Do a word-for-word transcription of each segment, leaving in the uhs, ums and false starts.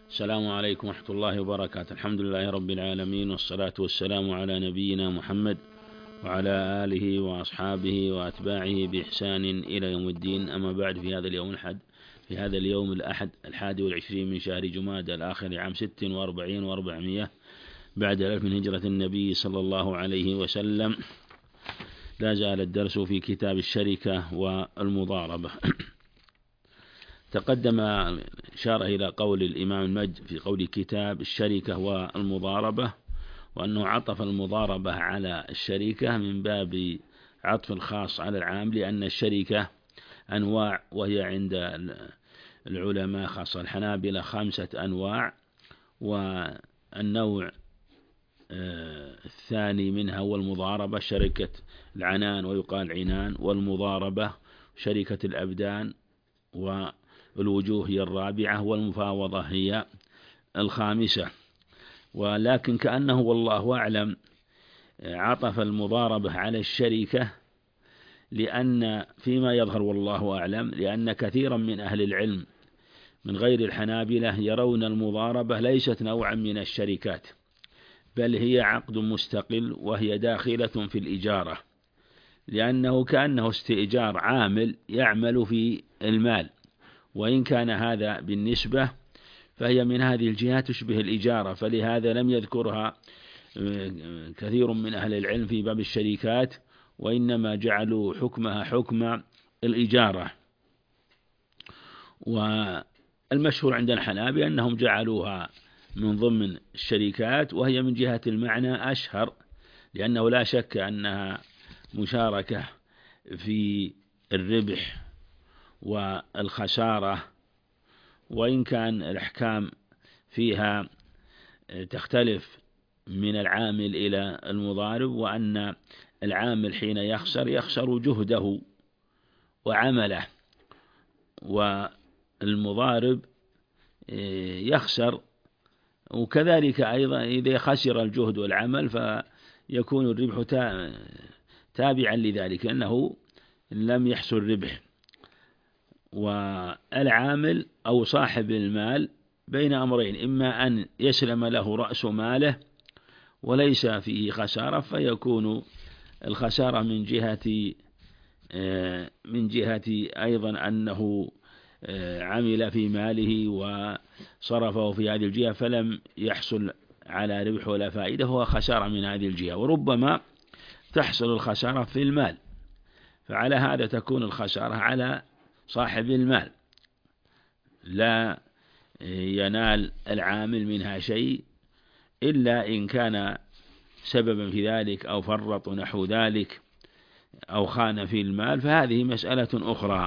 السلام عليكم ورحمة الله وبركاته. الحمد لله رب العالمين، والصلاة والسلام على نبينا محمد وعلى آله وأصحابه وأتباعه بإحسان إلى يوم الدين. أما بعد، في هذا اليوم الأحد في هذا اليوم الأحد الحادي والعشرين من شهر جمادى الآخر عام ست وأربعين وأربعمائة بعد الألف من هجرة النبي صلى الله عليه وسلم، لا زال الدرس في كتاب الشركة والمضاربة. تقدم إشارة إلى قول الإمام المجد في قول كتاب الشركة والمضاربة، وأنه عطف المضاربة على الشركة من باب عطف الخاص على العام، لأن الشركة أنواع، وهي عند العلماء خاصة الحنابلة خمسة أنواع، والنوع الثاني منها هو المضاربة، شركة العنان ويقال عنان، والمضاربة شركة الأبدان، والوجوه هي الرابعة، والمفاوضة هي الخامسة. ولكن كأنه والله أعلم عطف المضاربة على الشركة، لأن فيما يظهر والله أعلم لأن كثيرا من أهل العلم من غير الحنابلة يرون المضاربة ليست نوعا من الشركات، بل هي عقد مستقل، وهي داخلة في الإجارة، لأنه كأنه استئجار عامل يعمل في المال، وإن كان هذا بالنسبة فهي من هذه الجهة تشبه الإجارة، فلهذا لم يذكرها كثير من أهل العلم في باب الشركات، وإنما جعلوا حكمها حكم الإجارة. والمشهور عند الحنابلة أنهم جعلوها من ضمن الشركات، وهي من جهة المعنى أشهر، لأنه لا شك أنها مشاركة في الربح والخسارة، وإن كان الأحكام فيها تختلف من العامل إلى المضارب، وأن العامل حين يخسر يخسر جهده وعمله، والمضارب يخسر، وكذلك أيضا إذا خسر الجهد والعمل فيكون الربح تابعا لذلك، لأنه لم يحصل ربح. والعامل أو صاحب المال بين أمرين، إما أن يسلم له رأس ماله وليس فيه خسارة، فيكون الخسارة من جهة من جهة أيضا أنه عمل في ماله وصرفه في هذه الجهة فلم يحصل على ربح ولا فائدة، هو خسارة من هذه الجهة. وربما تحصل الخسارة في المال، فعلى هذا تكون الخسارة على صاحب المال، لا ينال العامل منها شيء إلا إن كان سببا في ذلك أو فرط نحو ذلك أو خان في المال، فهذه مسألة أخرى.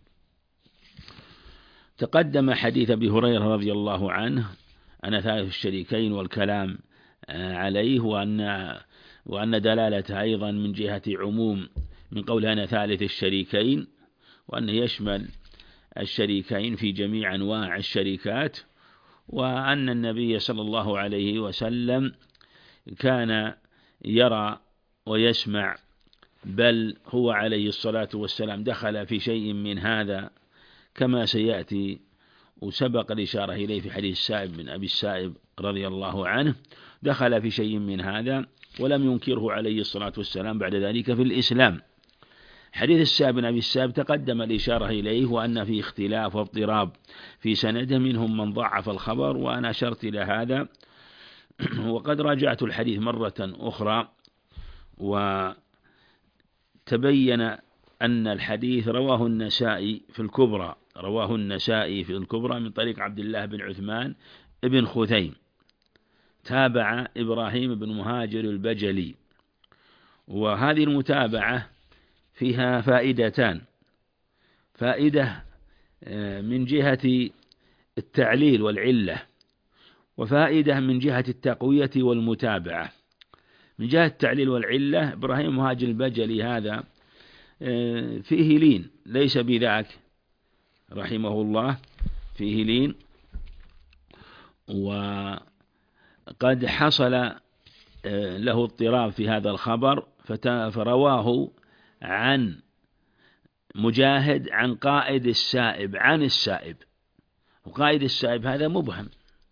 تقدم حديث أبي هريرة رضي الله عنه أن ثالث الشريكين والكلام عليه، وأن وأن دلالته أيضا من جهة عموم من قول أنا ثالث الشريكين، وأنه يشمل الشريكين في جميع أنواع الشركات، وأن النبي صلى الله عليه وسلم كان يرى ويسمع، بل هو عليه الصلاة والسلام دخل في شيء من هذا كما سيأتي، وسبق الإشارة إليه في حديث السائب بن أبي السائب رضي الله عنه، دخل في شيء من هذا ولم ينكره عليه الصلاة والسلام بعد ذلك في الإسلام. حديث السائب بن أبي السائب تقدم الإشارة إليه، وأن فيه اختلاف واضطراب في سنده، منهم من ضعف الخبر، وأنا أشرت إلى هذا. وقد راجعت الحديث مرة أخرى وتبين أن الحديث رواه النسائي في الكبرى رواه النسائي في الكبرى من طريق عبد الله بن عثمان بن خثيم، تابع إبراهيم بن مهاجر البجلي. وهذه المتابعة فيها فائدتان: فائدة من جهة التعليل والعلة، وفائدة من جهة التقوية والمتابعة. من جهة التعليل والعلة، إبراهيم مهاجر البجلي هذا فيه لين، ليس بذاك رحمه الله، فيه لين، وقد حصل له اضطراب في هذا الخبر، فرواه عن مجاهد عن قائد السائب عن السائب، وقائد السائب هذا مبهم،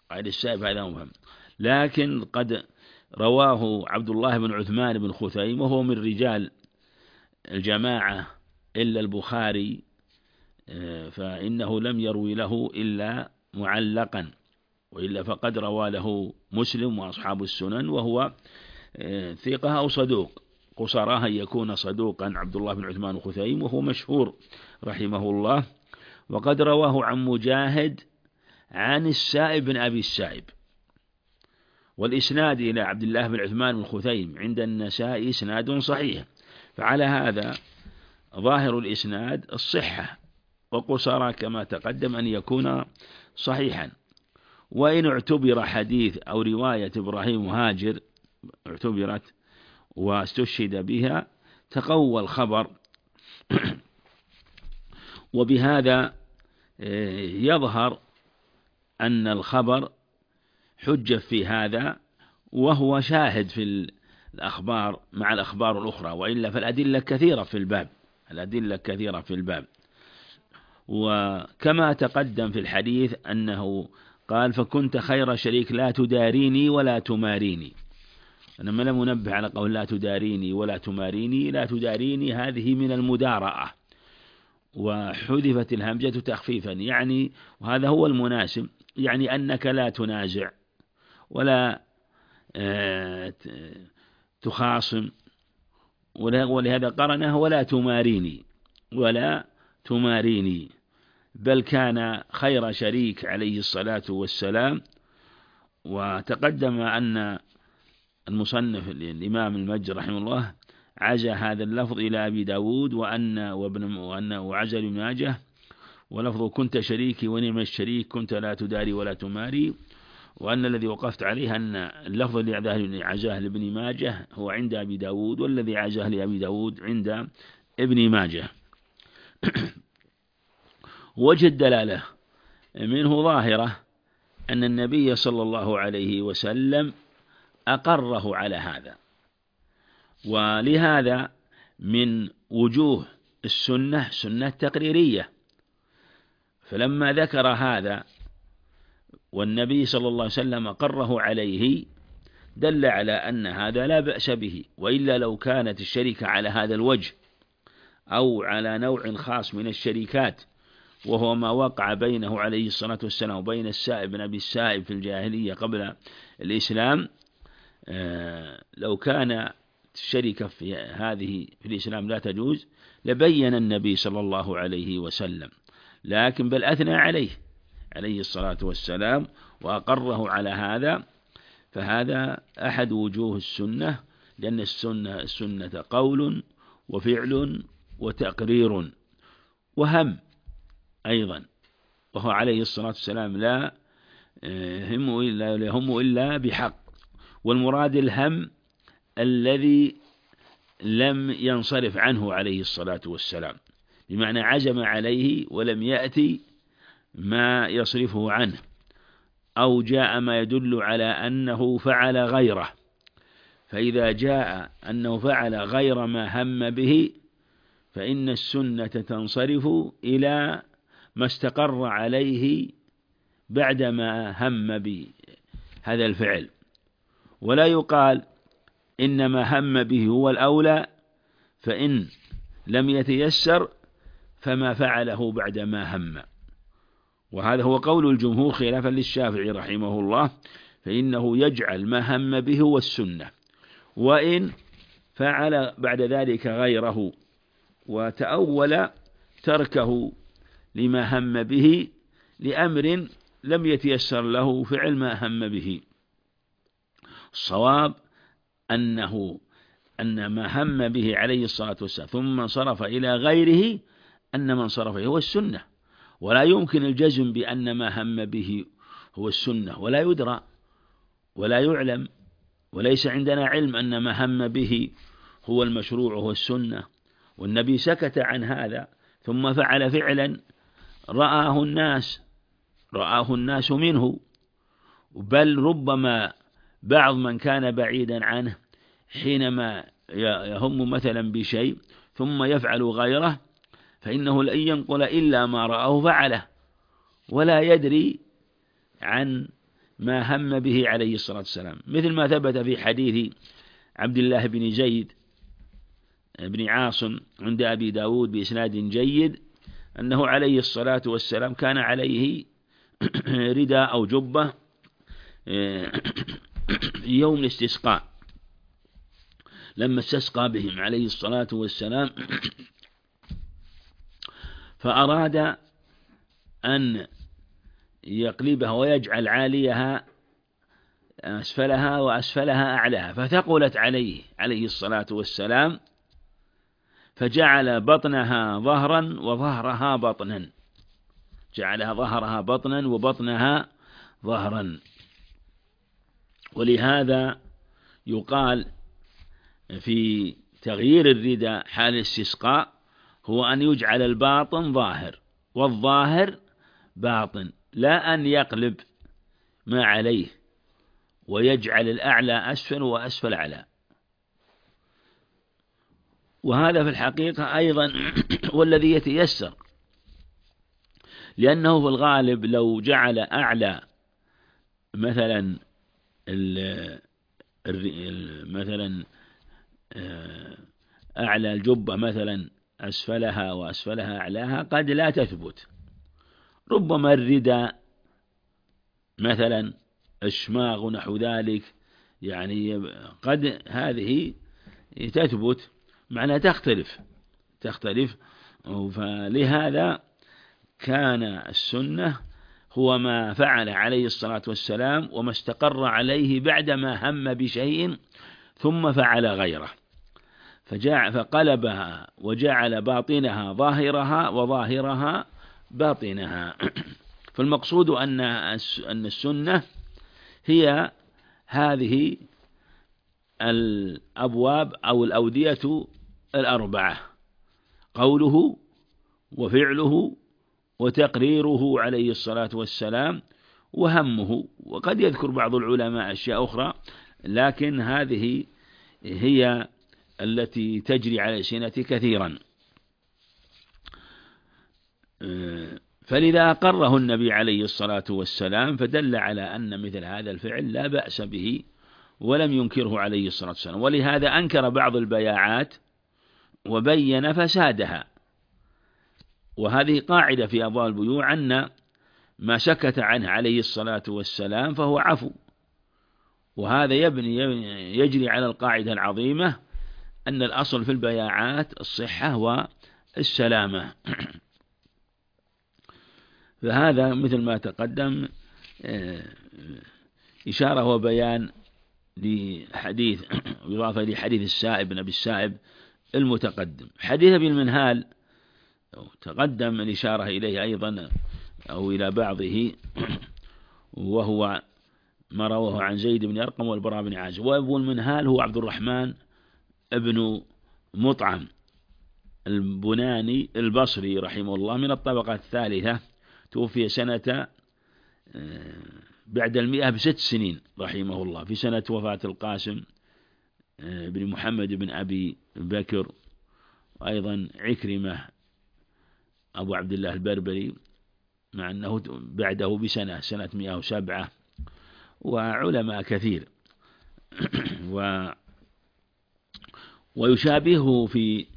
قائد السائب هذا مبهم، لكن قد رواه عبد الله بن عثمان بن خثيم وهو من رجال الجماعة إلا البخاري، فإنه لم يروي له إلا معلقا، وإلا فقد روى له مسلم وأصحاب السنن، وهو ثقة أو صدوق، قصراه أن يكون صدوقا عبد الله بن عثمان الخثيم، وهو مشهور رحمه الله. وقد رواه عن مجاهد عن السائب بن أبي السائب، والإسناد إلى عبد الله بن عثمان الخثيم عند النسائي إسناد صحيح، فعلى هذا ظاهر الإسناد الصحة، وقصر كما تقدم أن يكون صحيحا. وإن اعتبر حديث أو رواية إبراهيم هاجر اعتبرت واستشهد بها تقوى الخبر وبهذا يظهر أن الخبر حجة في هذا، وهو شاهد في الأخبار مع الأخبار الأخرى، وإلا فالأدلة كثيرة في الباب، الأدلة كثيرة في الباب. وكما تقدم في الحديث أنه قال: فكنت خير شريك لا تداريني ولا تماريني. أنا ما لم أنبه على قول لا تداريني ولا تماريني، لا تداريني هذه من المدارأة، وحذفت الهمجة تخفيفا، يعني وهذا هو المناسب، يعني أنك لا تنازع ولا تخاصم، ولهذا قرنه ولا تماريني ولا تماريني، بل كان خير شريك عليه الصلاة والسلام. وتقدم أن المصنف الإمام المجد رحمه الله عزى هذا اللفظ إلى أبي داود وأن وابن وأن وعزى ابن ماجه، ولفظ كنت شريكي ونعم الشريك كنت لا تداري ولا تماري. وأن الذي وقفت عليه أن اللفظ الذي عزاه لابن ماجه هو عند أبي داود، والذي عزاه لأبي داود عند ابن ماجه. وجه الدلالة منه ظاهرة أن النبي صلى الله عليه وسلم أقره على هذا، ولهذا من وجوه السنة سنة تقريرية، فلما ذكر هذا والنبي صلى الله عليه وسلم أقره عليه دل على أن هذا لا بأس به، وإلا لو كانت الشركة على هذا الوجه أو على نوع خاص من الشركات، وهو ما وقع بينه عليه الصلاة والسلام وبين السائب بن أبي السائب في الجاهلية قبل الإسلام، لو كان الشركة في هذه في الإسلام لا تجوز لبين النبي صلى الله عليه وسلم، لكن بل أثنى عليه عليه الصلاة والسلام وأقره على هذا، فهذا أحد وجوه السنة، لأن السنة السنة قول وفعل وتقرير وهم أيضا، وهو عليه الصلاة والسلام لا هم إلا يهم إلا بحق، والمراد الهم الذي لم ينصرف عنه عليه الصلاة والسلام، بمعنى عزم عليه ولم يأتي ما يصرفه عنه، أو جاء ما يدل على أنه فعل غيره، فإذا جاء أنه فعل غير ما هم به فإن السنة تنصرف إلى ما استقر عليه بعدما هم بهذا الفعل، ولا يقال إنما هم به هو الأولى، فإن لم يتيسر فما فعله بعدما هم. وهذا هو قول الجمهور خلافا للشافعي رحمه الله، فإنه يجعل ما هم به هو السنة، وإن فعل بعد ذلك غيره وتأول تركه لما هم به لأمر لم يتيسر له فعل ما هم به. الصواب أنه أن ما هم به عليه الصلاة والسلام ثم انصرف إلى غيره أن من انصرف هو السنة، ولا يمكن الجزم بأن ما هم به هو السنة، ولا يدرى ولا يعلم، وليس عندنا علم أن ما هم به هو المشروع وهو السنة، والنبي سكت عن هذا ثم فعل فعلا رآه الناس رآه الناس منه، بل ربما بعض من كان بعيدا عنه حينما يهم مثلا بشيء ثم يفعل غيره فإنه لن ينقل إلا ما رآه فعله، ولا يدري عن ما هم به عليه الصلاة والسلام، مثل ما ثبت في حديث عبد الله بن زيد بن عاصم عند أبي داود بإسناد جيد أنه عليه الصلاة والسلام كان عليه رداء أو جبة يوم الاستسقاء، لما استسقى بهم عليه الصلاة والسلام، فأراد أن يقلبها ويجعل عاليها أسفلها وأسفلها أعلاها، فثقلت عليه عليه الصلاة والسلام، فجعل بطنها ظهرا وظهرها بطنا، جعلها ظهرها بطنا وبطنها ظهرا. ولهذا يقال في تغيير الرداء حال الاستسقاء هو أن يجعل الباطن ظاهر والظاهر باطن، لا أن يقلب ما عليه ويجعل الأعلى أسفل وأسفل أعلى. وهذا في الحقيقة أيضا والذي يتيسر، لأنه في الغالب لو جعل أعلى مثلا مثلا أعلى الجبة مثلا أسفلها وأسفلها أعلاها قد لا تثبت، ربما الرداء مثلا الشماغ ونحو ذلك، يعني قد هذه تثبت معناها تختلف تختلف فلهذا كان السنة هو ما فعل عليه الصلاة والسلام وما استقر عليه بعدما هم بشيء ثم فعل غيره، فجاء فقلبها وجعل باطنها ظاهرها وظاهرها باطنها. فالمقصود أن أن السنة هي هذه الأبواب أو الأودية الأربعة: قوله وفعله وتقريره عليه الصلاة والسلام وهمه. وقد يذكر بعض العلماء أشياء أخرى، لكن هذه هي التي تجري على ألسنة كثيرا. فلذا أقره النبي عليه الصلاة والسلام، فدل على أن مثل هذا الفعل لا بأس به ولم ينكره عليه الصلاة والسلام. ولهذا أنكر بعض البياعات وبين فسادها. وهذه قاعدة في أبواب البيوع أن ما سكت عنه عليه الصلاة والسلام فهو عفو، وهذا يبني يجري على القاعدة العظيمة أن الأصل في البياعات الصحة والسلامة. فهذا مثل ما تقدم إشارة وبيان لحديث إضافة لحديث السائب بن أبي السائب المتقدم. حديث أبي المنهال تقدم الإشارة إليه أيضا أو إلى بعضه، وهو ما رواه عن زيد بن أرقم والبراء بن عازب. وأبو المنهال هو عبد الرحمن ابن مطعم البناني البصري رحمه الله من الطبقة الثالثة، توفي سنة بعد المئة بست سنين رحمه الله، في سنة وفاة القاسم بن محمد بن أبي بكر، وأيضا عكرمة أبو عبد الله البربري، مع أنه بعده بسنة سنة مئة وسبعة، وعلماء كثير. و ويشابهه في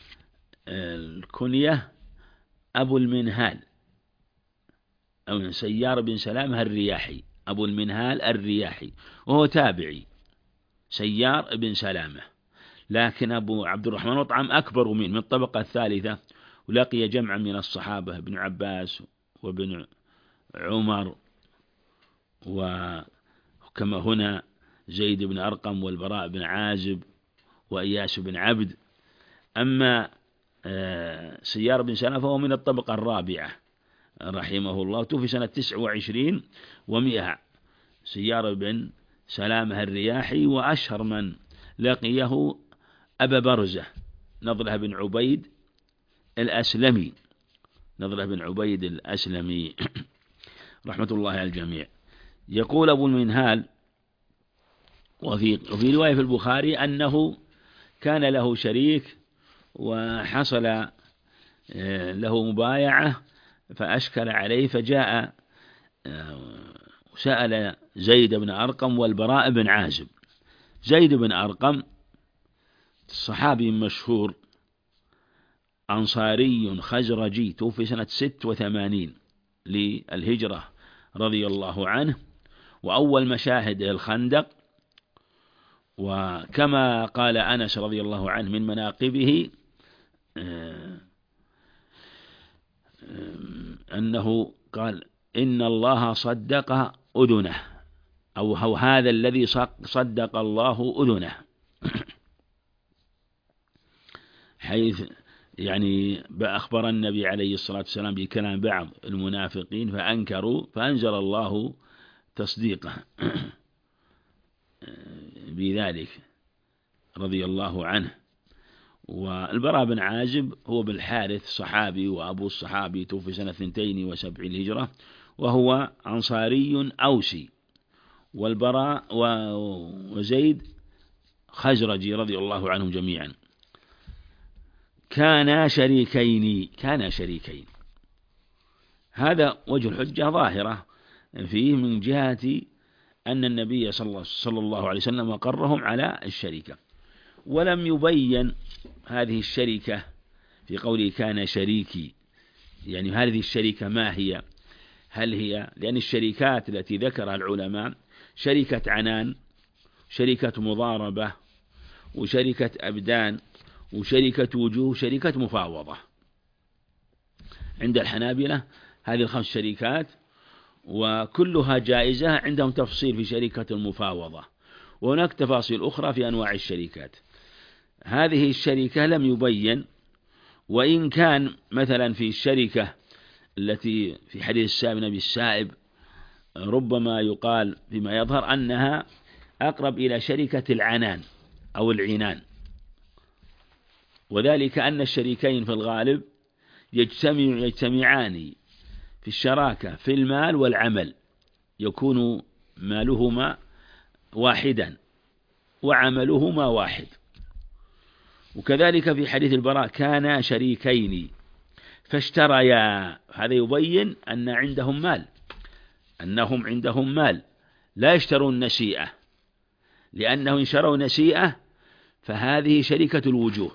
الكنية أبو المنهال أو سيار بن سلامة الرياحي، أبو المنهال الرياحي، وهو تابعي سيار بن سلامة، لكن أبو عبد الرحمن مطعم أكبر منه من الطبقة الثالثة، ولقي جمعا من الصحابة ابن عباس وابن عمر، وكما هنا زيد بن أرقم والبراء بن عازب وإياس بن عبد. أما سيار بن سلامة فهو من الطبقة الرابعة رحمه الله، توفي سنة تسع وعشرين ومئة. سيار بن سلامة الرياحي، وأشهر من لقيه أبا برزة نضرة بن عبيد الأسلمي نضرة بن عبيد الأسلمي رحمة الله على الجميع. يقول أبو المنهال، وفي, وفي رواية في البخاري أنه كان له شريك وحصل له مبايعة فأشكل عليه، فجاء سأل زيد بن أرقم والبراء بن عازب. زيد بن أرقم صحابي مشهور أنصاري خزرجي، توفي سنة ست وثمانين للهجرة رضي الله عنه، وأول مشاهد الخندق. وكما قال أنس رضي الله عنه من مناقبه أنه قال: إن الله صدق أذنه، أو هو هذا الذي صدق الله أذنه، حيث يعني أخبر النبي عليه الصلاة والسلام بكلام بعض المنافقين فأنكروا، فأنزل الله تصديقه بذلك رضي الله عنه. والبراء بن عازب هو بالحارث صحابي وأبو الصحابي، توفي سنة اثنتين وسبعين الهجرة، وهو أنصاري أوسي. والبراء وزيد خزرجي رضي الله عنهم جميعا. كانا شريكين كانا شريكين هذا وجه الحجة ظاهرة فيه من جهة أن النبي صلى الله عليه وسلم أقرهم على الشركة، ولم يبين هذه الشركة في قوله كان شريكي، يعني هذه الشركة ما هي؟ هل هي، لأن الشركات التي ذكرها العلماء شركة عنان، شركة مضاربة، وشركة أبدان، وشركة وجوه، شركة مفاوضة. عند الحنابلة هذه الخمس شركات وكلها جائزة، عندهم تفصيل في شركة المفاوضة، وهناك تفاصيل أخرى في أنواع الشركات. هذه الشركة لم يبين، وإن كان مثلا في الشركة التي في حديث السائب بن أبي السائب ربما يقال بما يظهر أنها أقرب إلى شركة العنان أو العنان، وذلك أن الشريكين في الغالب يجتمع يجتمعان في الشراكة في المال والعمل، يكون مالهما واحدا وعملهما واحد. وكذلك في حديث البراء كانا شريكين فاشتريا، هذا يبين أن عندهم مال، أنهم عندهم مال لا يشترون نسيئة، لأنهم إن شروا نسيئة فهذه شركة الوجوه،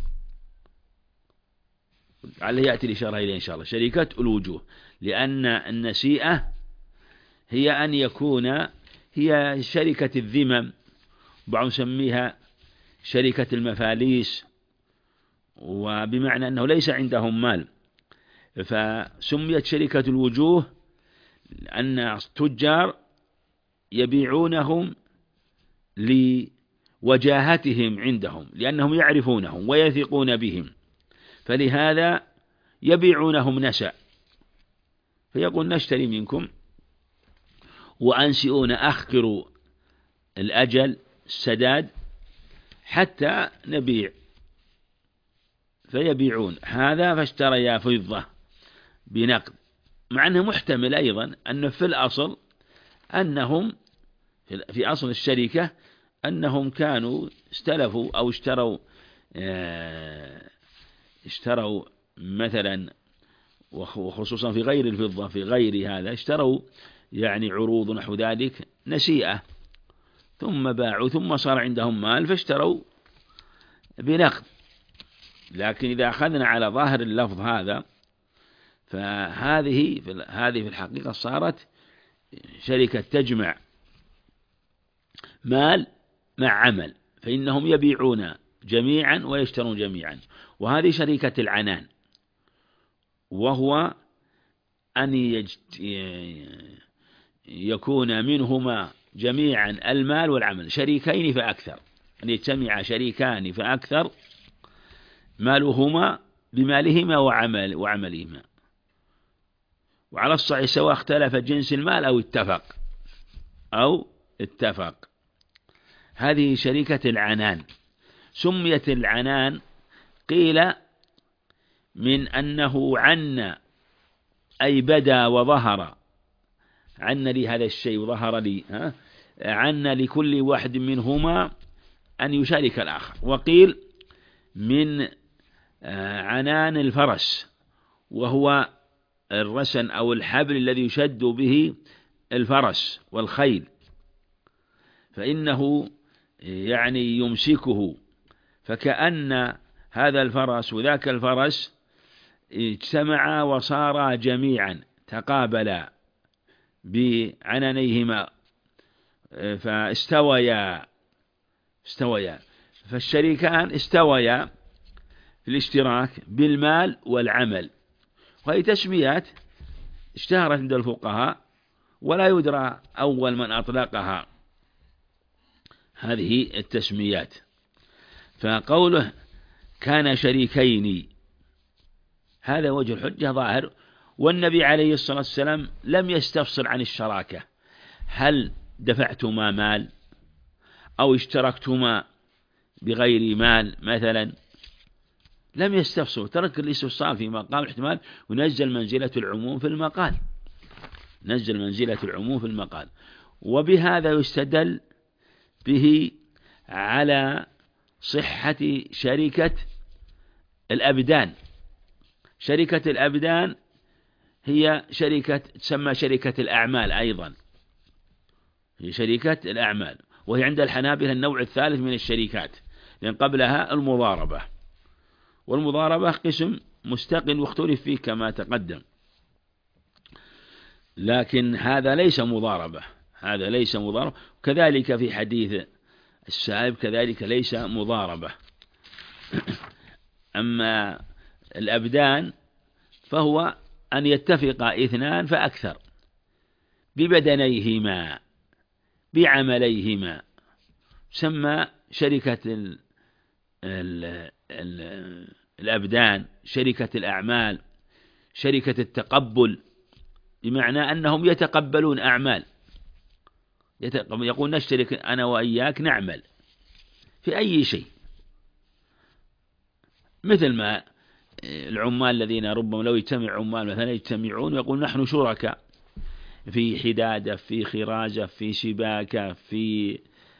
على يأتي الإشارة إليه إن شاء الله، شركة الوجوه، لأن النسيئة هي أن يكون هي شركة الذمم، بعضهم يسميها شركة المفاليس، وبمعنى أنه ليس عندهم مال، فسميت شركة الوجوه أن التجار يبيعونهم لوجاهتهم عندهم، لأنهم يعرفونهم ويثقون بهم، فلهذا يبيعونهم نسأ، فيقول نشتري منكم وأنسئون أخكروا الأجل السداد حتى نبيع، فيبيعون هذا. فاشتريا فضة بنقد، مع أنه محتمل أيضا أن في الأصل أنهم في أصل الشركة أنهم كانوا استلفوا أو اشتروا اشتروا مثلا، وخصوصا في غير الفضة في غير هذا اشتروا يعني عروض نحو ذلك نسيئة، ثم باعوا ثم صار عندهم مال فاشتروا بنقد. لكن إذا أخذنا على ظاهر اللفظ هذا فهذه هذه في الحقيقة صارت شركة تجمع مال مع عمل، فإنهم يبيعون جميعا ويشترون جميعا، وهذه شركة العنان، وهو أن يكون منهما جميعا المال والعمل، شريكين فأكثر، أن يجتمع شريكان فأكثر مالهما بمالهما وعمل وعملهما، وعلى الصحيح سواء اختلف جنس المال أو اتفق أو اتفق. هذه شركة العنان. سميت العنان قيل من أنه عن أي بدا وظهر، عن لي هذا الشيء وظهر لي، ها؟ عن لكل واحد منهما أن يشارك الآخر. وقيل من عنان الفرس، وهو الرسن أو الحبل الذي يشد به الفرس والخيل، فإنه يعني يمسكه، فكأن هذا الفرس وذاك الفرس اجتمعا وصارا جميعا، تقابلا بعنانيهما فاستويا استويا فالشريكان استويا في الاشتراك بالمال والعمل. وهي تسميات اشتهرت عند الفقهاء ولا يدرى أول من أطلقها هذه التسميات. فقوله كان شريكين هذا وجه الحجة ظاهر، والنبي عليه الصلاة والسلام لم يستفصل عن الشراكة، هل دفعتما مال أو اشتركتما بغير مال مثلا، لم يستفصل، ترك الاستفصال في مقام الاحتمال، ونزل منزلة العموم في المقال، نزل منزلة العموم في المقال. وبهذا يستدل به على صحة شركة الأبدان. شركة الأبدان هي شركة تسمى شركة الأعمال أيضا، هي شركة الأعمال، وهي عند الحنابلة النوع الثالث من الشركات، لأن قبلها المضاربة، والمضاربة قسم مستقل واختلف فيه كما تقدم، لكن هذا ليس مضاربة، هذا ليس مضاربة، كذلك في حديث السائب كذلك ليس مضاربة. أما الأبدان فهو أن يتفق اثنان فأكثر ببدنيهما بعمليهما، سمى شركة ال ال ال الأبدان، شركة الأعمال، شركة التقبل، بمعنى أنهم يتقبلون أعمال، يقول نشترك أنا وإياك نعمل في أي شيء، مثل ما العمال الذين ربما لو يجتمع عمال مثلا يجتمعون ويقول نحن شركاء في حدادة، في خراجة، في شباكة، في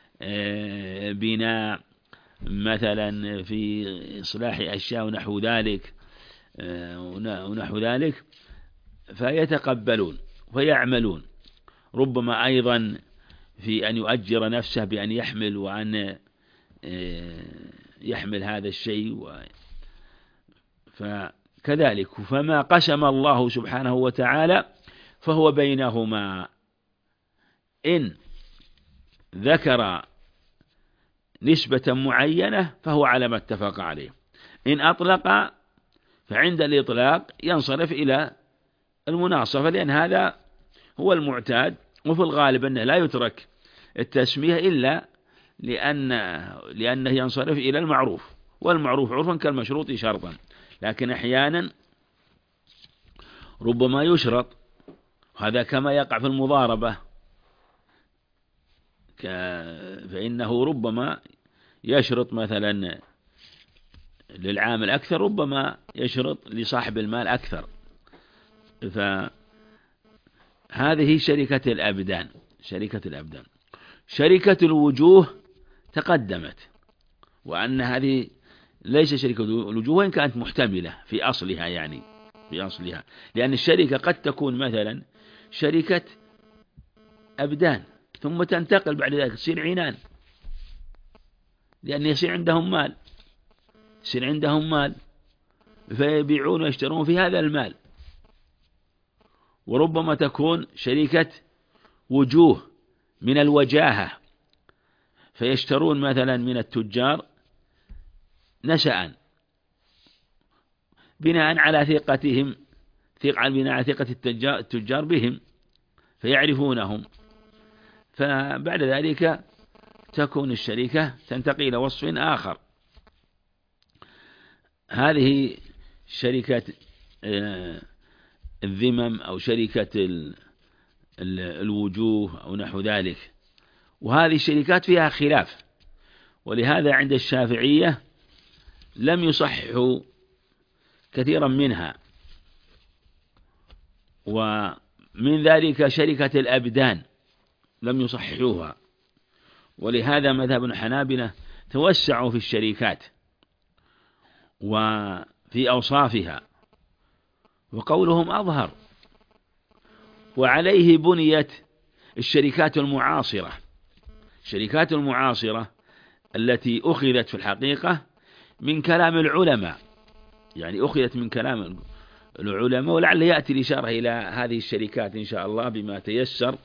بناء مثلا، في إصلاح أشياء ونحو ذلك ونحو ذلك، فيتقبلون ويعملون، ربما أيضا في أن يؤجر نفسه بأن يحمل وأن يحمل هذا الشيء، فكذلك فما قسم الله سبحانه وتعالى فهو بينهما، إن ذكر نسبة معينة فهو على ما اتفق عليه، إن أطلق فعند الإطلاق ينصرف إلى المناصفة، لأن هذا هو المعتاد، وفي الغالب أنه لا يترك التسمية إلا لأن لأنه ينصرف إلى المعروف، والمعروف عرفا كالمشروط شرطا، لكن أحيانا ربما يشرط، هذا كما يقع في المضاربة، فإنه ربما يشرط مثلا للعامل أكثر، ربما يشرط لصاحب المال أكثر. فهذه شركة الأبدان. شركة الأبدان شركة الوجوه تقدمت، وأن هذه ليس شركة الوجوه وإن كانت محتملة في أصلها، يعني في أصلها، لأن الشركة قد تكون مثلا شركة أبدان ثم تنتقل بعد ذلك تصير عنان، لأن يصير عندهم مال، يصير عندهم مال فيبيعون ويشترون في هذا المال. وربما تكون شركة وجوه من الوجاهة، فيشترون مثلا من التجار نسأ بناء على ثقتهم، ثقة بناء على ثقة التجار بهم فيعرفونهم، فبعد ذلك تكون الشركة تنتقل إلى وصف آخر. هذه شركة الذمم أو شركة الوجوه أو نحو ذلك، وهذه الشركات فيها خلاف، ولهذا عند الشافعية لم يصححوا كثيرا منها، ومن ذلك شركة الأبدان لم يصححوها، ولهذا مذهب الحنابلة توسعوا في الشركات وفي أوصافها، وقولهم أظهر، وعليه بنيت الشركات المعاصرة، الشركات المعاصرة التي أخذت في الحقيقة من كلام العلماء، يعني أخذت من كلام العلماء، ولعل يأتي الإشارة إلى هذه الشركات إن شاء الله بما تيسر،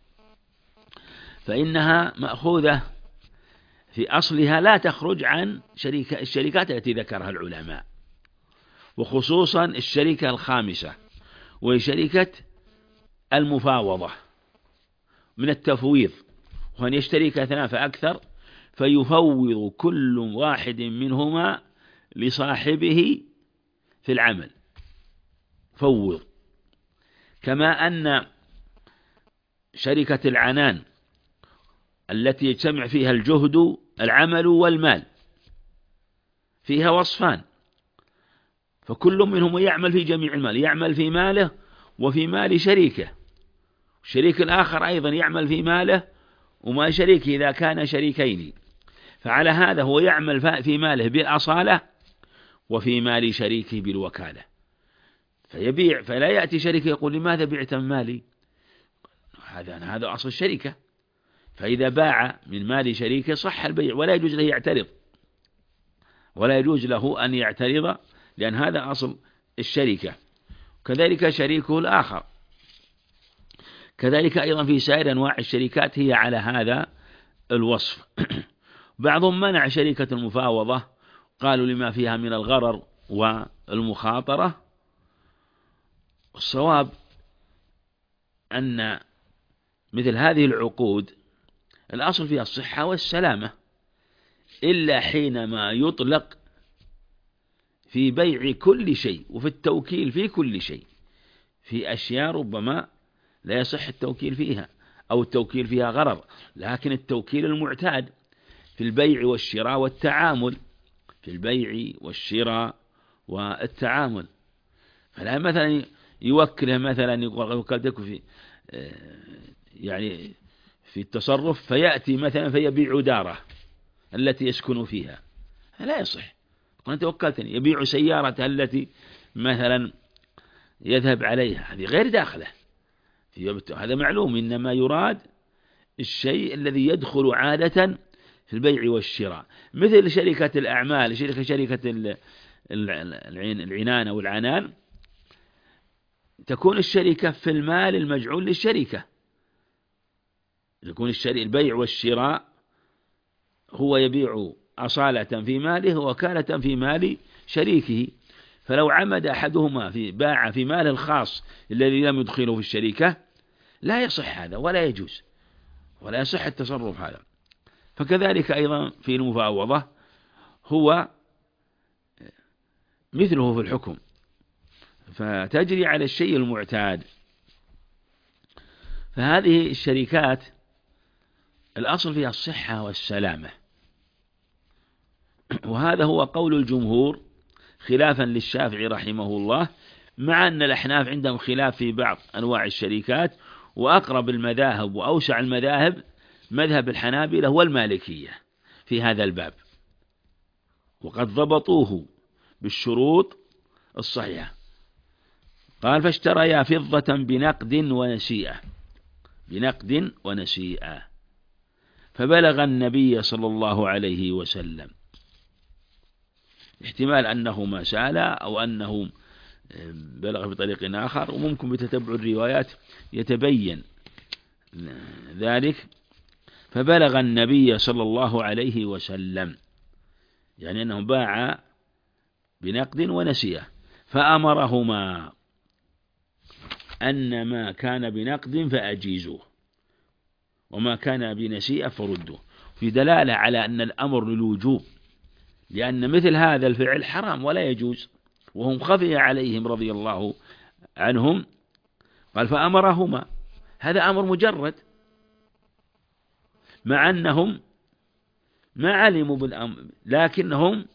فإنها مأخوذة في أصلها لا تخرج عن شركة الشركات التي ذكرها العلماء، وخصوصا الشركة الخامسة وهي شركة المفاوضة من التفويض، وأن يشترك اثنان فأكثر فيفوض كل واحد منهما لصاحبه في العمل، فوض. كما أن شركة العنان التي يجتمع فيها الجهد العمل والمال فيها وصفان، فكل منهم يعمل في جميع المال، يعمل في ماله وفي مال شريكه، الشريك الآخر أيضا يعمل في ماله وما شريكه إذا كان شريكين، فعلى هذا هو يعمل في ماله بالأصالة وفي مال شريكه بالوكالة، فيبيع، فلا يأتي شريك يقول لماذا بعت من مالي، هذا هذا أصل الشركة، فإذا باع من مال شريكه صح البيع ولا يجوز له يعترض، ولا يجوز له أن يعترض لأن هذا أصل الشركة. كذلك شريكه الآخر، كذلك أيضا في سائر أنواع الشركات هي على هذا الوصف. بعضهم منع شركة المفاوضة، قالوا لما فيها من الغرر والمخاطرة، الصواب أن مثل هذه العقود الأصل فيها الصحة والسلامة، إلا حينما يطلق في بيع كل شيء وفي التوكيل في كل شيء، في أشياء ربما لا يصح التوكيل فيها أو التوكيل فيها غرر، لكن التوكيل المعتاد في البيع والشراء والتعامل، في البيع والشراء والتعامل، فلا مثلا يوكله مثلا يقول وكلتك في يعني في التصرف فيأتي مثلا فيبيع داره التي يسكن فيها، لا يصح. أنت وكلتني، يبيع سيارته التي مثلا يذهب عليها، هذه غير داخله، هذا معلوم، إنما يراد الشيء الذي يدخل عادة في البيع والشراء، مثل شركة الأعمال، شركة شركة العنان أو العنان، تكون الشركة في المال المجعول للشركة، يكون البيع والشراء هو يبيع أصالة في ماله ووكالة في مال شريكه، فلو عمد أحدهما في باع في ماله الخاص الذي لم يدخله في الشركة لا يصح هذا ولا يجوز ولا يصح التصرف هذا. فكذلك أيضا في المفاوضة هو مثله في الحكم، فتجري على الشيء المعتاد. فهذه الشركات الأصل فيها الصحة والسلامة، وهذا هو قول الجمهور خلافا للشافعي رحمه الله، مع أن الأحناف عندهم خلاف في بعض أنواع الشركات، وأقرب المذاهب وأوسع المذاهب مذهب الحنابلة والمالكية في هذا الباب، وقد ضبطوه بالشروط الصحيحة. قال فاشتريا فضة بنقد ونسيئة، بنقد ونسيئة، فبلغ النبي صلى الله عليه وسلم، احتمال أنهما سالا أو أنه بلغ بطريق آخر، وممكن بتتبع الروايات يتبين ذلك. فبلغ النبي صلى الله عليه وسلم، يعني أنه باع بنقد ونسيئة، فأمرهما أن ما كان بنقد فأجيزوه وما كان بنسيئة فردوه، في دلالة على أن الأمر للوجوب، لأن مثل هذا الفعل حرام ولا يجوز، وهم خفي عليهم رضي الله عنهم. قال فأمرهما، هذا أمر مجرد، مع أنهم ما علموا بالأمر، لكنهم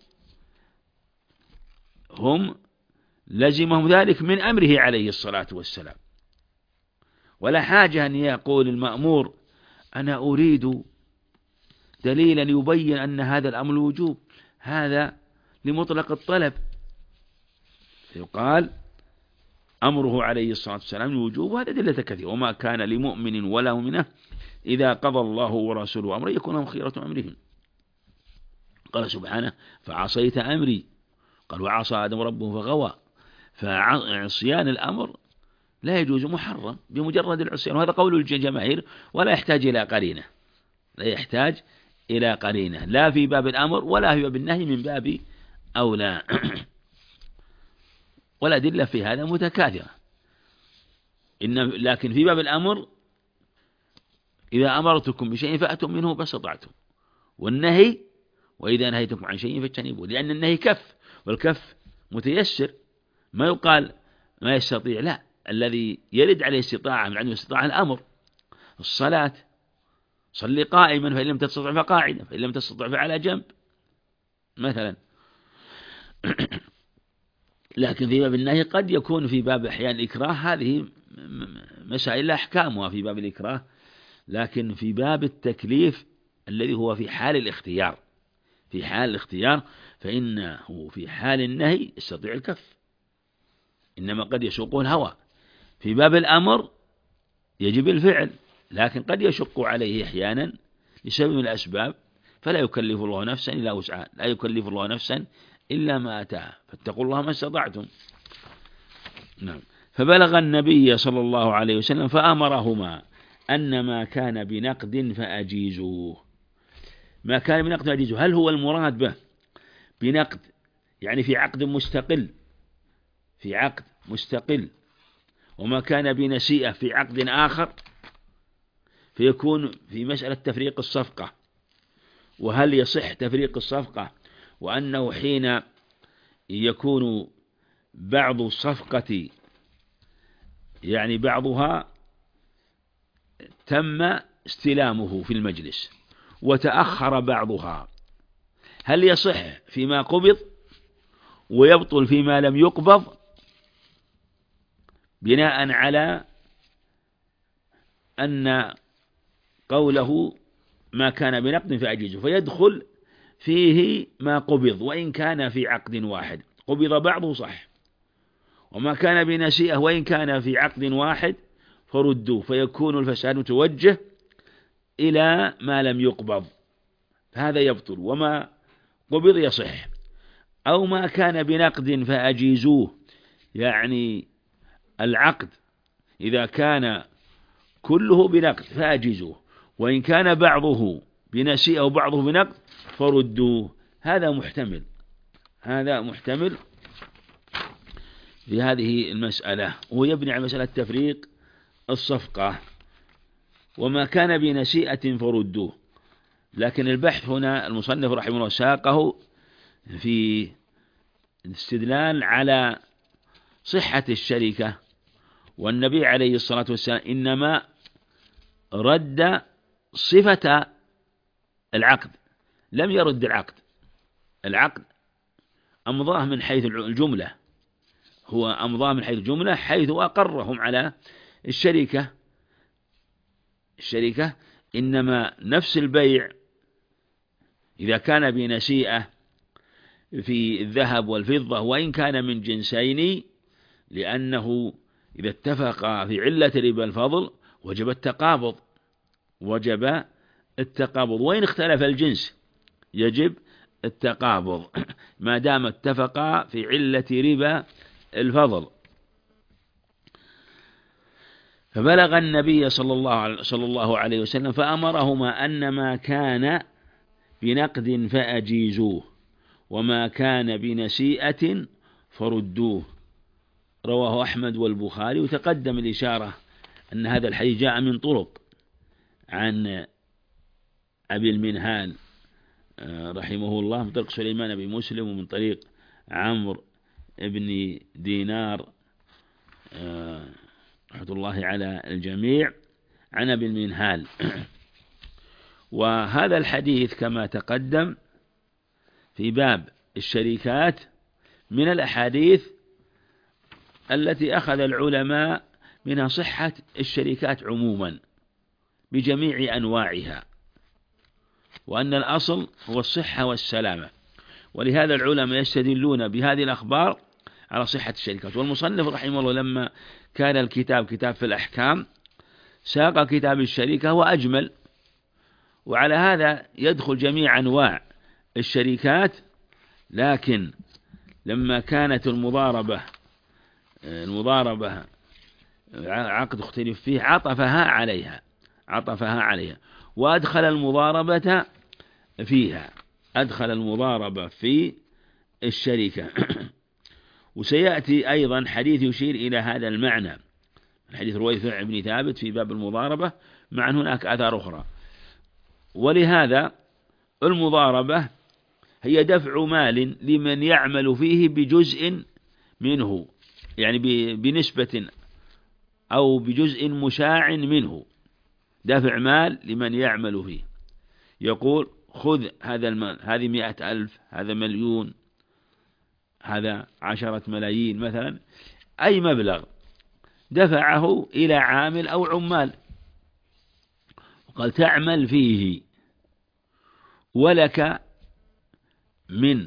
هم لزمهم ذلك من أمره عليه الصلاة والسلام، ولا حاجة أن يقول المأمور أنا أريد دليلا يبين أن هذا الأمر وجوب، هذا لمطلق الطلب. يقال أمره عليه الصلاة والسلام الوجوب، وهذا أدلة كثيرة. وما كان لمؤمن ولا مؤمنة إذا قضى الله ورسوله أمرا يكون لهم خيرة أمرهم. قال سبحانه فعصيت أمري، قال وعصى آدم ربه فغوى. فعصيان الأمر لا يجوز، محرم بمجرد العصيان، وهذا قول الجماهير ولا يحتاج إلى قرينة، لا يحتاج إلى قرينة لا في باب الأمر ولا في باب النهي من باب أولى. والأدلة في هذا متكاثرة، إن لكن في باب الأمر إذا أمرتكم بشيء فأتوا منه ما استطعتم، والنهي وإذا نهيتكم عن شيء فاجتنبوه، لأن النهي كف، والكف متيسر، ما يقال ما يستطيع، لا، الذي يرد عليه استطاعة من عنده استطاعة الأمر. الصلاة صلي قائما فإن لم تستطع فقاعدا فإن لم تستطع فعلى جنب مثلا. لكن في باب النهي قد يكون في باب أحيان الإكراه، هذه مسائل أحكامها في باب الإكراه، لكن في باب التكليف الذي هو في حال الاختيار، في حال الاختيار فإنه في حال النهي يستطيع الكف، إنما قد يشقه الهوى. في باب الأمر يجب الفعل، لكن قد يشق عليه أحيانا لسبب من الأسباب، فلا يكلف الله نفسا إلا وسعها، لا يكلف الله نفسا إلا ما أتاها، فاتقوا الله ما استطعتم. نعم. فبلغ النبي صلى الله عليه وسلم فأمرهما أن ما كان بنقد فأجيزوه. ما كان بنقد فأجيزوه، هل هو المراد به بنقد يعني في عقد مستقل، في عقد مستقل، وما كان بنسيئة في عقد آخر، فيكون في مسألة تفريق الصفقة، وهل يصح تفريق الصفقة وأنه حين يكون بعض الصفقة يعني بعضها تم استلامه في المجلس وتأخر بعضها، هل يصح فيما قبض ويبطل فيما لم يقبض بناء على أن قوله ما كان بنقد فأجيزه، فيدخل فيه ما قبض وإن كان في عقد واحد، قبض بعضه صح، وما كان بنسيئة وإن كان في عقد واحد فردوه، فيكون الفساد متوجه إلى ما لم يقبض، هذا يبطل، وما قبض يصح. أو ما كان بنقد فأجيزوه، يعني العقد إذا كان كله بنقد فأجيزوه، وإن كان بعضه بنسيئة وبعضه بنقد فردوه، هذا محتمل، هذا محتمل في هذه المسألة، ويبني على مسألة تفريق الصفقة. وما كان بنسيئة فردوه، لكن البحث هنا المصنف رحمه الله ساقه في الاستدلال على صحة الشركة، والنبي عليه الصلاة والسلام إنما رد صفة العقد، لم يرد العقد، العقد أمضاه من حيث الجملة، هو أمضاه من حيث الجملة حيث أقرهم على الشركة، الشركة إنما نفس البيع إذا كان بنسيئة في الذهب والفضة وإن كان من جنسين، لأنه إذا اتفق في علة ربا الفضل وجب التقابض، وجب التقابض، وإن اختلف الجنس يجب التقابض ما دام اتفقا في علة ربا الفضل. فبلغ النبي صلى الله صلى الله عليه وسلم فأمرهما أن ما كان بنقد فأجيزوه وما كان بنسيئة فردوه. رواه أحمد والبخاري. وتقدم الإشارة أن هذا الحديث جاء من طرق عن أبي المنهال رحمه الله، من طريق سليمان بن مسلم، ومن طريق عمرو بن دينار رحمة الله على الجميع عن أبي المنهال. وهذا الحديث كما تقدم في باب الشركات من الأحاديث التي أخذ العلماء منها صحة الشركات عموما بجميع أنواعها، وأن الأصل هو الصحة والسلامة، ولهذا العلماء يستدلون بهذه الأخبار على صحة الشركات. والمصنف رحمه الله لما كان الكتاب كتاب في الأحكام ساق كتاب الشركة وأجمل، وعلى هذا يدخل جميع أنواع الشركات، لكن لما كانت المضاربة المضاربة عقد اختلف فيه عطفها عليها عطفها عليها وأدخل المضاربة فيها أدخل المضاربة في الشركة. وسيأتي أيضا حديث يشير إلى هذا المعنى، حديث رويفع بن ثابت في باب المضاربة، مع أن هناك آثار أخرى. ولهذا المضاربة هي دفع مال لمن يعمل فيه بجزء منه، يعني بنسبة أو بجزء مشاع منه، دفع مال لمن يعمل فيه. يقول خذ هذا المال، هذه مئة ألف، هذا مليون، هذا عشرة ملايين مثلا، أي مبلغ دفعه إلى عامل أو عمال، وقال تعمل فيه ولك من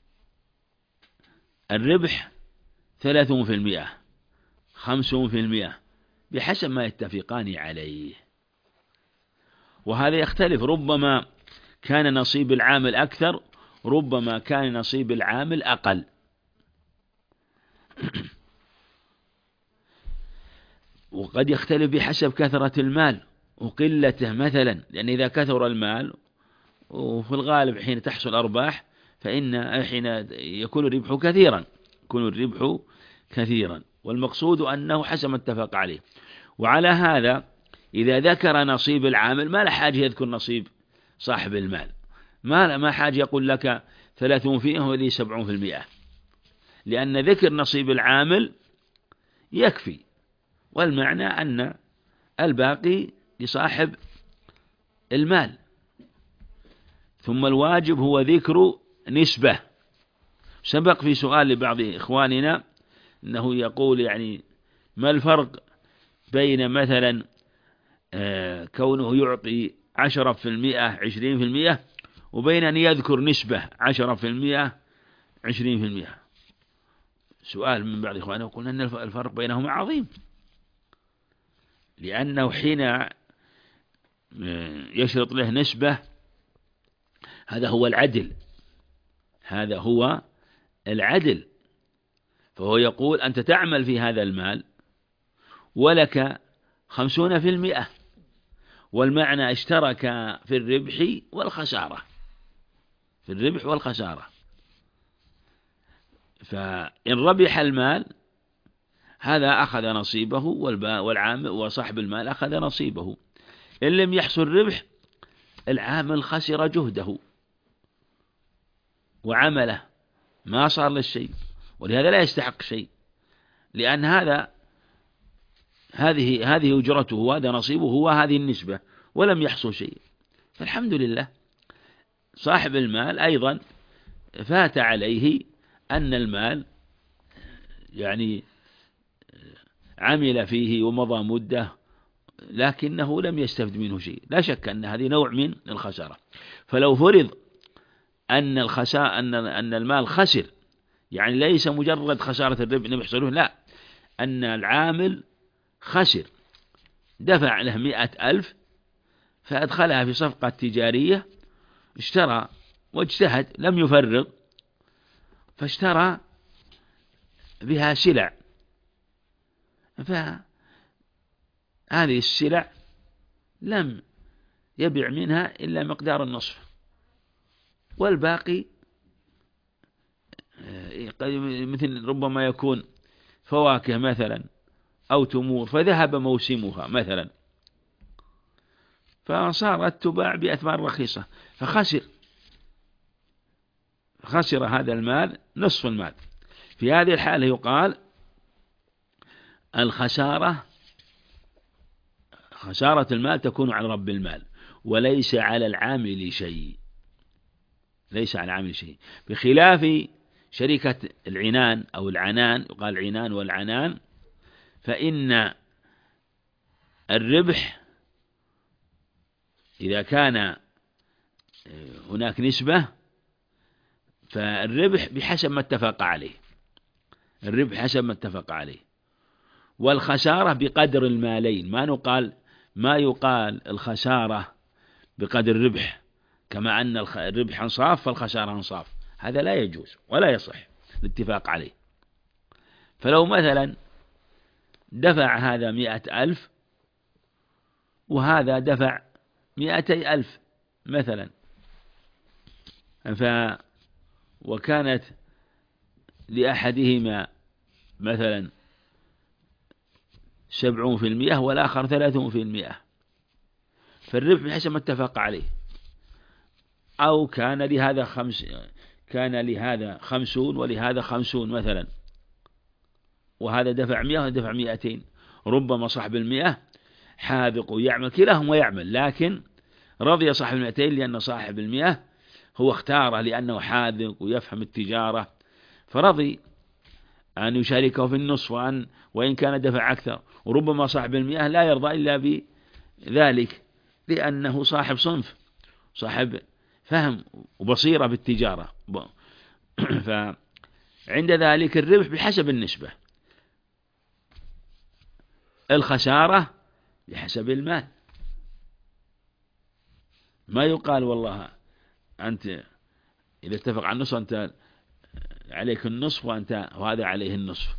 الربح ثلاثون في المئة، خمسون في المئة، بحسب ما يتفقان عليه. وهذا يختلف، ربما كان نصيب العامل أكثر، ربما كان نصيب العامل أقل. وقد يختلف بحسب كثرة المال وقلته مثلا، لأن إذا كثر المال وفي الغالب حين تحصل أرباح فإن حين يكون الربح كثيرا يكون الربح كثيرا والمقصود أنه حسب ما اتفق عليه. وعلى هذا إذا ذكر نصيب العامل ما له حاجة يذكر نصيب صاحب المال، ما ما حاجة يقول لك ثلاثون فيه ولي سبعون في المئة، لأن ذكر نصيب العامل يكفي، والمعنى أن الباقي لصاحب المال. ثم الواجب هو ذكر نسبة. سبق في سؤال لبعض إخواننا أنه يقول يعني ما الفرق بين مثلا كونه يعطي عشرة في المئة عشرين في المئة وبين أن يذكر نسبة عشرة في المئة عشرين في المئة. سؤال من بعض إخواننا وقلنا أن الفرق بينهما عظيم، لأنه حين يشرط له نسبة هذا هو العدل هذا هو العدل فهو يقول أنت تعمل في هذا المال ولك خمسون في المئة، والمعنى اشترك في الربح والخسارة في الربح والخسارة. فإن ربح المال هذا أخذ نصيبه والعامل وصاحب المال أخذ نصيبه. إن لم يحصل ربح العامل خسر جهده وعمله، ما صار للشيء، ولهذا لا يستحق شيء، لأن هذا هذه هذه أجرته وهذا نصيبه هو هذه النسبة، ولم يحصل شيء. فالحمد لله صاحب المال أيضا فات عليه أن المال يعني عمل فيه ومضى مدة لكنه لم يستفد منه شيء، لا شك أن هذه نوع من الخسارة. فلو فرض أن الخسارة أن أن المال خسر، يعني ليس مجرد خسارة الربح اللي يحصله، لا، أن العامل خسر، دفع له مئة ألف فأدخلها في صفقة تجارية، اشترى واجتهد لم يفرط فاشترى بها سلع، فهذه السلع لم يبيع منها إلا مقدار النصف، والباقي مثل ربما يكون فواكه مثلا أو تمور فذهب موسمها مثلا فصارت تباع بأثمان رخيصة فخسر خسر هذا المال نصف المال. في هذه الحالة يقال الخسارة خسارة المال تكون على رب المال وليس على العامل شيء ليس على العامل شيء بخلاف شركة العنان أو العنان، يقال العنان والعنان، فإن الربح إذا كان هناك نسبة فالربح بحسب ما اتفق عليه، الربح حسب ما اتفق عليه. والخسارة بقدر المالين، ما نقال ما يقال الخسارة بقدر الربح، كما أن الربح أنصاف فالخسارة أنصاف، هذا لا يجوز ولا يصح الاتفاق عليه. فلو مثلا دفع هذا مئة ألف وهذا دفع مئتي ألف مثلا، ف وكانت لأحدهما مثلا سبعون في المئة والآخر ثلاثون في المئة، فالربح بحسب ما اتفق عليه. أو كان لهذا خمس كان لهذا خمسون ولهذا خمسون مثلا، وهذا دفع مئة وهذا دفع مئتين، ربما صاحب المئة حاذق يعمل كلاهما يعمل، لكن رضي صاحب المئتين لأن صاحب المئة هو اختاره لأنه حاذق ويفهم التجارة، فرضي أن يشاركه في النصف وأن وإن كان دفع أكثر. وربما صاحب المئة لا يرضى إلا بذلك لأنه صاحب صنف، صاحب فهم وبصيرة بالتجارة. فعند ذلك الربح بحسب النسبة، الخسارة بحسب المال. ما يقال والله أنت إذا اتفق على النصف أنت عليك النصف وأنت وهذا عليه النصف،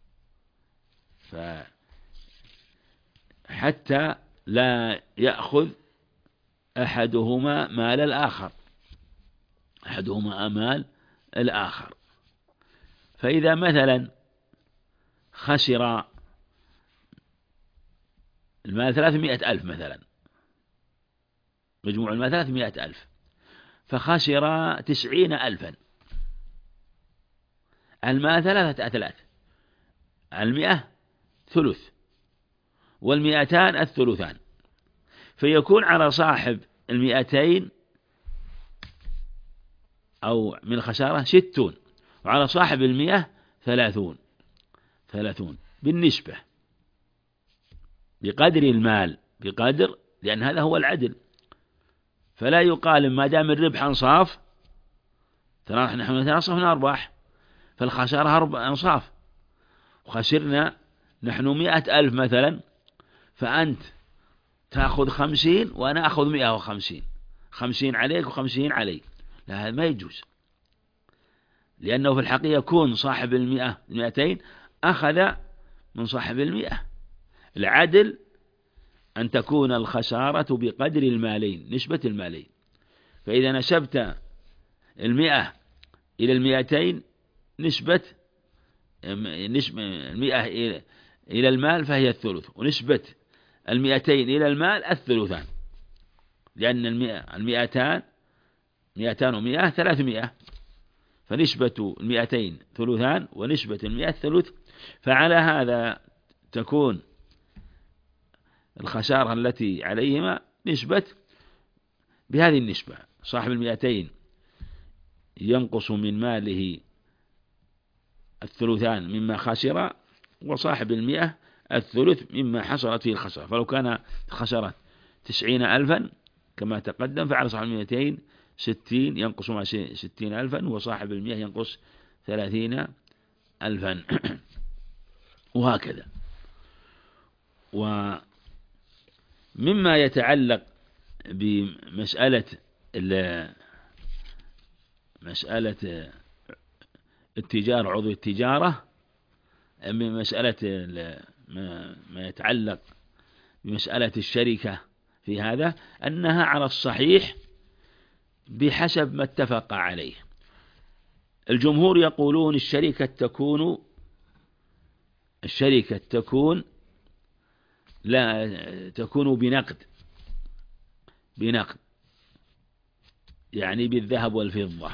فحتى لا يأخذ أحدهما مال الآخر، أحدهما أمال الآخر. فإذا مثلا خسر المال ثلاثمائة ألف مثلا، مجموع المال ثلاثمائة ألف، فخسر تسعين ألفا، المال ثلاثة أثلاث، المئة ثلث والمئتان الثلثان، فيكون على صاحب المئتين أو من الخسارة ستون، وعلى صاحب المئة ثلاثون ثلاثون بالنسبة بقدر المال، بقدر، لأن هذا هو العدل. فلا يقال ما دام الربح أنصاف، ترى نحن نصفنا أرباح فالخسارة أربع أنصاف، وخسرنا نحن مئة ألف مثلا، فأنت تأخذ خمسين وأنا أخذ مئة وخمسين، خمسين عليك وخمسين علي، لا هذا ما يجوز، لأنه في الحقيقة يكون صاحب المئة المئتين أخذ من صاحب المئة. العدل أن تكون الخسارة بقدر المالين، نسبة المالين. فإذا نسبت المئة إلى المئتين نسبة نسبة المئة إلى المال فهي الثلث، ونسبة المئتين إلى المال الثلثان، لأن المئة المئتان مئتان ومئة ثلاثمائة، فنسبة المئتين ثلثان ونسبة المئة ثلث. فعلى هذا تكون الخسارة التي عليهما نسبة بهذه النسبة، صاحب المئتين ينقص من ماله الثلثان مما خسر، وصاحب المئة الثلث مما حصلت فيه الخسارة. فلو كان خسرت تسعين ألفا كما تقدم، فعلى صاحب المئتين ستين ينقص مع ستين ألفا، وصاحب المئة ينقص ثلاثين ألفا وهكذا. ومما يتعلق بمسألة مسألة التجارة، عضو التجارة، من مسألة ما يتعلق بمسألة الشركة في هذا، أنها على الصحيح بحسب ما اتفق عليه. الجمهور يقولون الشركة تكون الشركة تكون لا تكون بنقد بنقد يعني بالذهب والفضة،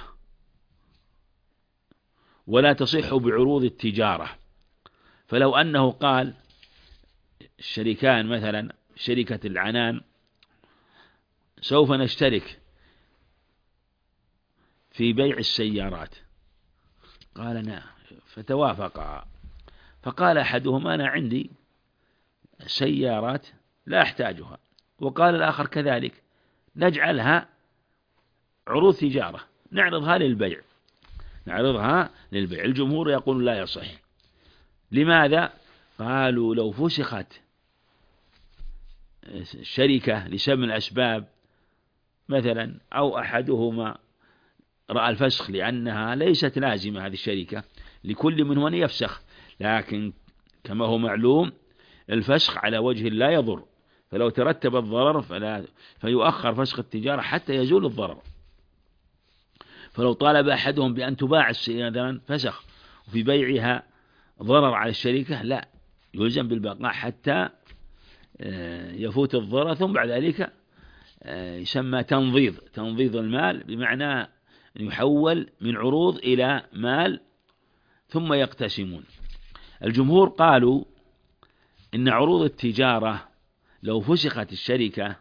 ولا تصح بعروض التجارة. فلو أنه قال الشريكان مثلا شركة العنان سوف نشترك في بيع السيارات، قال نعم، فتوافقا، فقال أحدهما أنا عندي سيارات لا أحتاجها، وقال الآخر كذلك، نجعلها عروض تجارة نعرضها للبيع نعرضها للبيع. الجمهور يقول لا يصح، لماذا؟ قالوا لو فسخت الشركة لسبب من الأسباب مثلا، أو أحدهما رأى الفسخ لأنها ليست لازمة، هذه الشركة لكل منهما أن يفسخ، لكن كما هو معلوم الفسخ على وجه لا يضر، فلو ترتب الضرر فلا فيؤخر فسخ التجارة حتى يزول الضرر. فلو طالب أحدهم بأن تباع السيارة فسخ وفي بيعها ضرر على الشركة، لا، يلزم بالبقاء حتى يفوت الضرر، ثم بعد ذلك يسمى تنظيض تنظيض المال، بمعنى أن يحول من عروض إلى مال ثم يقتسمون. الجمهور قالوا إن عروض التجارة لو فسخت الشركة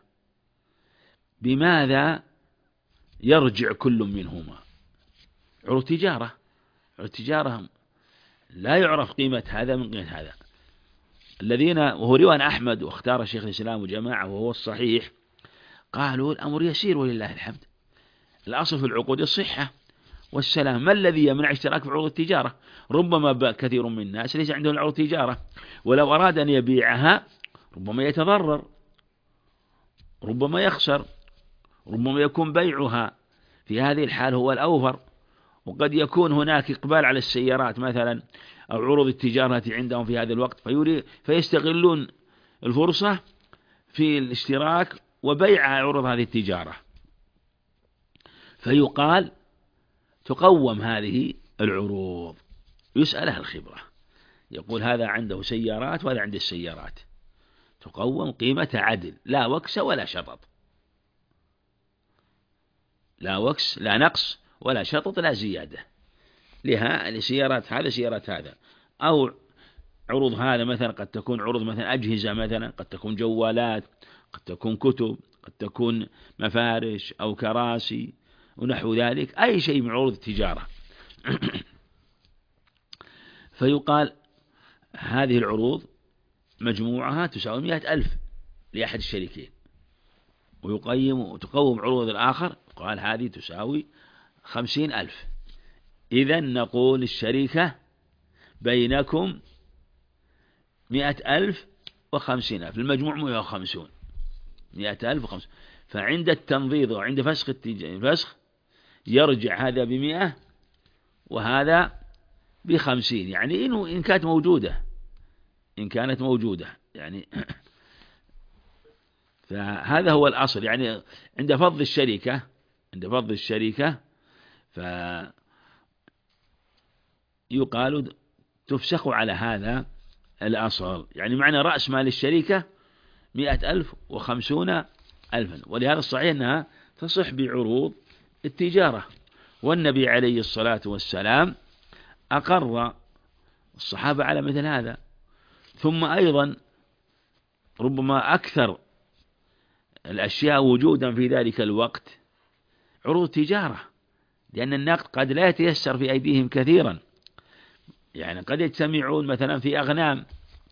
بماذا يرجع كل منهما؟ عروض تجارة عروض تجارة لا يعرف قيمة هذا من قيمة هذا. الذين وهو رواية أحمد واختار شيخ الإسلام وجماعة وهو الصحيح، قالوا الأمر يسير ولله الحمد، الأصل في العقود الصحة والسلام. ما الذي يمنع اشتراك في عروض التجارة؟ ربما كثير من الناس ليس عندهم عروض تجارة، ولو أراد أن يبيعها ربما يتضرر، ربما يخسر، ربما يكون بيعها في هذه الحال هو الأوفر. وقد يكون هناك إقبال على السيارات مثلا أو عروض التجارة عندهم في هذا الوقت، فيستغلون الفرصة في الاشتراك وبيع عروض هذه التجارة، فيقال تقوم هذه العروض، يسأل أهل الخبرة، يقول هذا عنده سيارات وهذا عنده السيارات، تقوم قيمة عدل، لا وكس ولا شطط، لا وكس لا نقص ولا شطط لا زيادة لها لسيارات هذا سيارات هذا. أو عروض هذا مثلا قد تكون عروض مثلا أجهزة، مثلا قد تكون جوالات، قد تكون كتب، قد تكون مفارش أو كراسي ونحو ذلك، أي شيء من عروض التجارة. فيقال هذه العروض مجموعها تساوي مئة ألف لأحد الشريكين، ويقيم وتقوم عروض الآخر قال هذه تساوي خمسين ألف. إذن نقول الشركة بينكم مئة ألف وخمسين ألف، المجموع مئة وخمسون، مئة ألف وخمسون. فعند التنظيض وعند فسخ الفسخ يرجع هذا بمئة وهذا بخمسين، يعني إنه إن كانت موجودة إن كانت موجودة يعني فهذا هو الأصل. يعني عند فض الشركة عند فض الشركة فيقال تفسخ على هذا الأصل، يعني معنى رأس مال الشركة مئة ألف وخمسون ألفا. ولهذا الصحيح أنها تصح بعروض التجارة، والنبي عليه الصلاة والسلام أقر الصحابة على مثل هذا. ثم أيضا ربما أكثر الأشياء وجودا في ذلك الوقت عروض تجارة، لأن النقد قد لا يتيسر في أيديهم كثيرا، يعني قد يجتمعون مثلا في أغنام،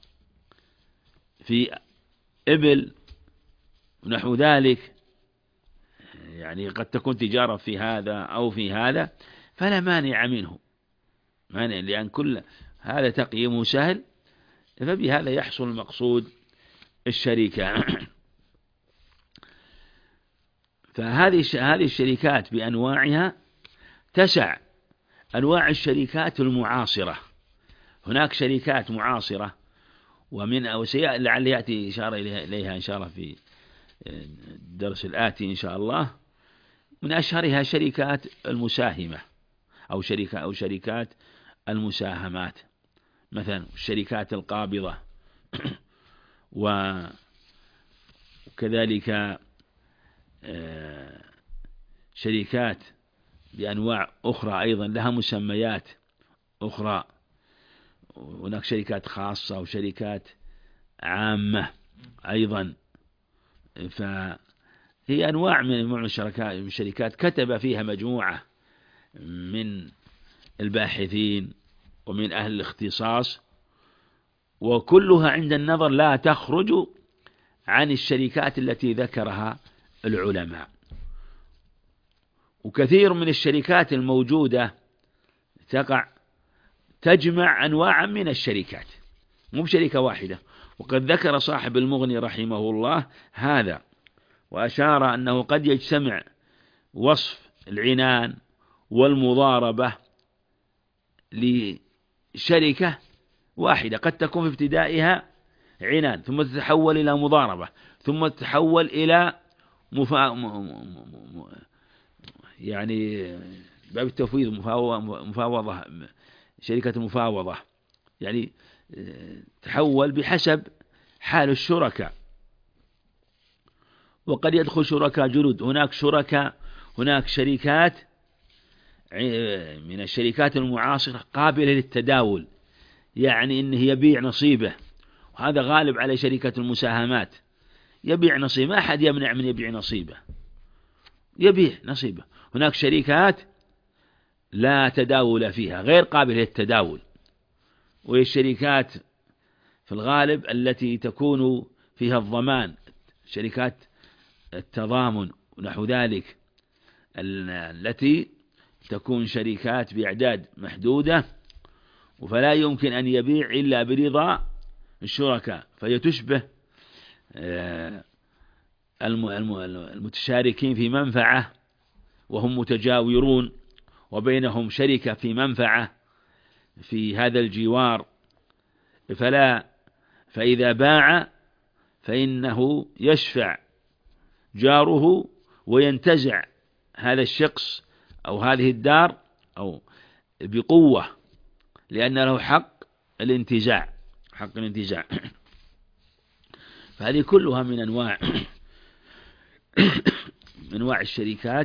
في إبل ونحو ذلك، يعني قد تكون تجارة في هذا أو في هذا، فلا مانع منه، مانع لأن كل هذا تقييمه سهل، فبهذا يحصل المقصود الشركة. فهذه هذه الشركات بأنواعها تسع أنواع الشركات المعاصرة. هناك شركات معاصرة، ومن أو لعل يأتي إشارة إليها إن شاء الله في الدرس الآتي إن شاء الله. من أشهرها شركات المساهمة أو شركة أو شركات المساهمات، مثلا الشركات القابضة، وكذلك شركات بأنواع أخرى أيضا لها مسميات أخرى. هناك شركات خاصة وشركات عامة أيضا، فهي أنواع من الشركات كتب فيها مجموعة من الباحثين ومن أهل الاختصاص، وكلها عند النظر لا تخرج عن الشركات التي ذكرها العلماء. وكثير من الشركات الموجودة تقع تجمع أنواعا من الشركات، مو بشركة واحدة. وقد ذكر صاحب المغني رحمه الله هذا، وأشار أنه قد يجتمع وصف العنان والمضاربة لشركة واحدة، قد تكون في ابتدائها عنان ثم تتحول إلى مضاربة ثم تتحول إلى مفا... يعني باب التفويض مفاوضة، شركة مفاوضة، يعني تحول بحسب حال الشركاء. وقد يدخل شركاء جلود، هناك شركاء هناك شركات من الشركات المعاصرة قابلة للتداول، يعني إنه يبيع نصيبه، وهذا غالب على شركة المساهمات، يبيع نصيبه، ما أحد يمنع من يبيع نصيبه، يبيع نصيبه. هناك شركات لا تداول فيها، غير قابلة للتداول، وهي الشركات في الغالب التي تكون فيها الضمان، شركات التضامن ونحو ذلك، التي تكون شركات بأعداد محدودة، فلا يمكن أن يبيع إلا برضا الشركاء، فهي تشبه المتشاركين في منفعة وهم متجاورون وبينهم شركة في منفعة في هذا الجوار، فلا فإذا باع فإنه يشفع جاره وينتزع هذا الشخص أو هذه الدار أو بقوة، لأن له حق الانتزاع، حق الانتزاع. فهذه كلها من أنواع من أنواع الشركات،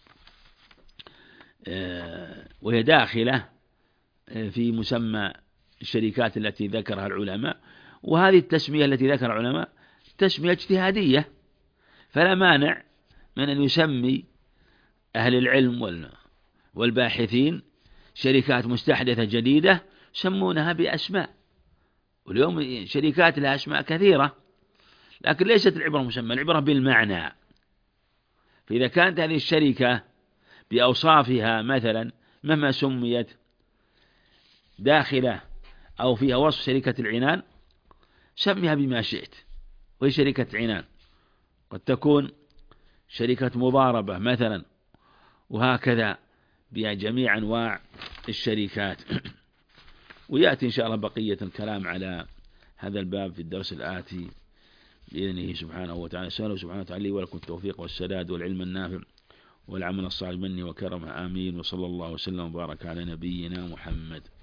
وهي داخلة في مسمى الشركات التي ذكرها العلماء. وهذه التسمية التي ذكر العلماء تسمية اجتهادية، فلا مانع من أن يسمي أهل العلم والباحثين شركات مستحدثة جديدة يسمونها بأسماء، واليوم شركات لها أسماء كثيرة، لكن ليست العبرة مسمى، العبرة بالمعنى. فإذا كانت هذه الشركة بأوصافها مثلا مهما سميت داخلة أو فيها وصف شركة العنان سميها بما شئت، وهي شركة عنان، قد تكون شركة مضاربة مثلا، وهكذا بجميع أنواع الشركات. ويأتي إن شاء الله بقية الكلام على هذا الباب في الدرس الآتي بإذنه سبحانه وتعالى. سأله سبحانه وتعالى ولكم التوفيق والسداد والعلم النافع والعمل الصالح منه وكرمه، آمين. وصلى الله وسلم وبارك على نبينا محمد.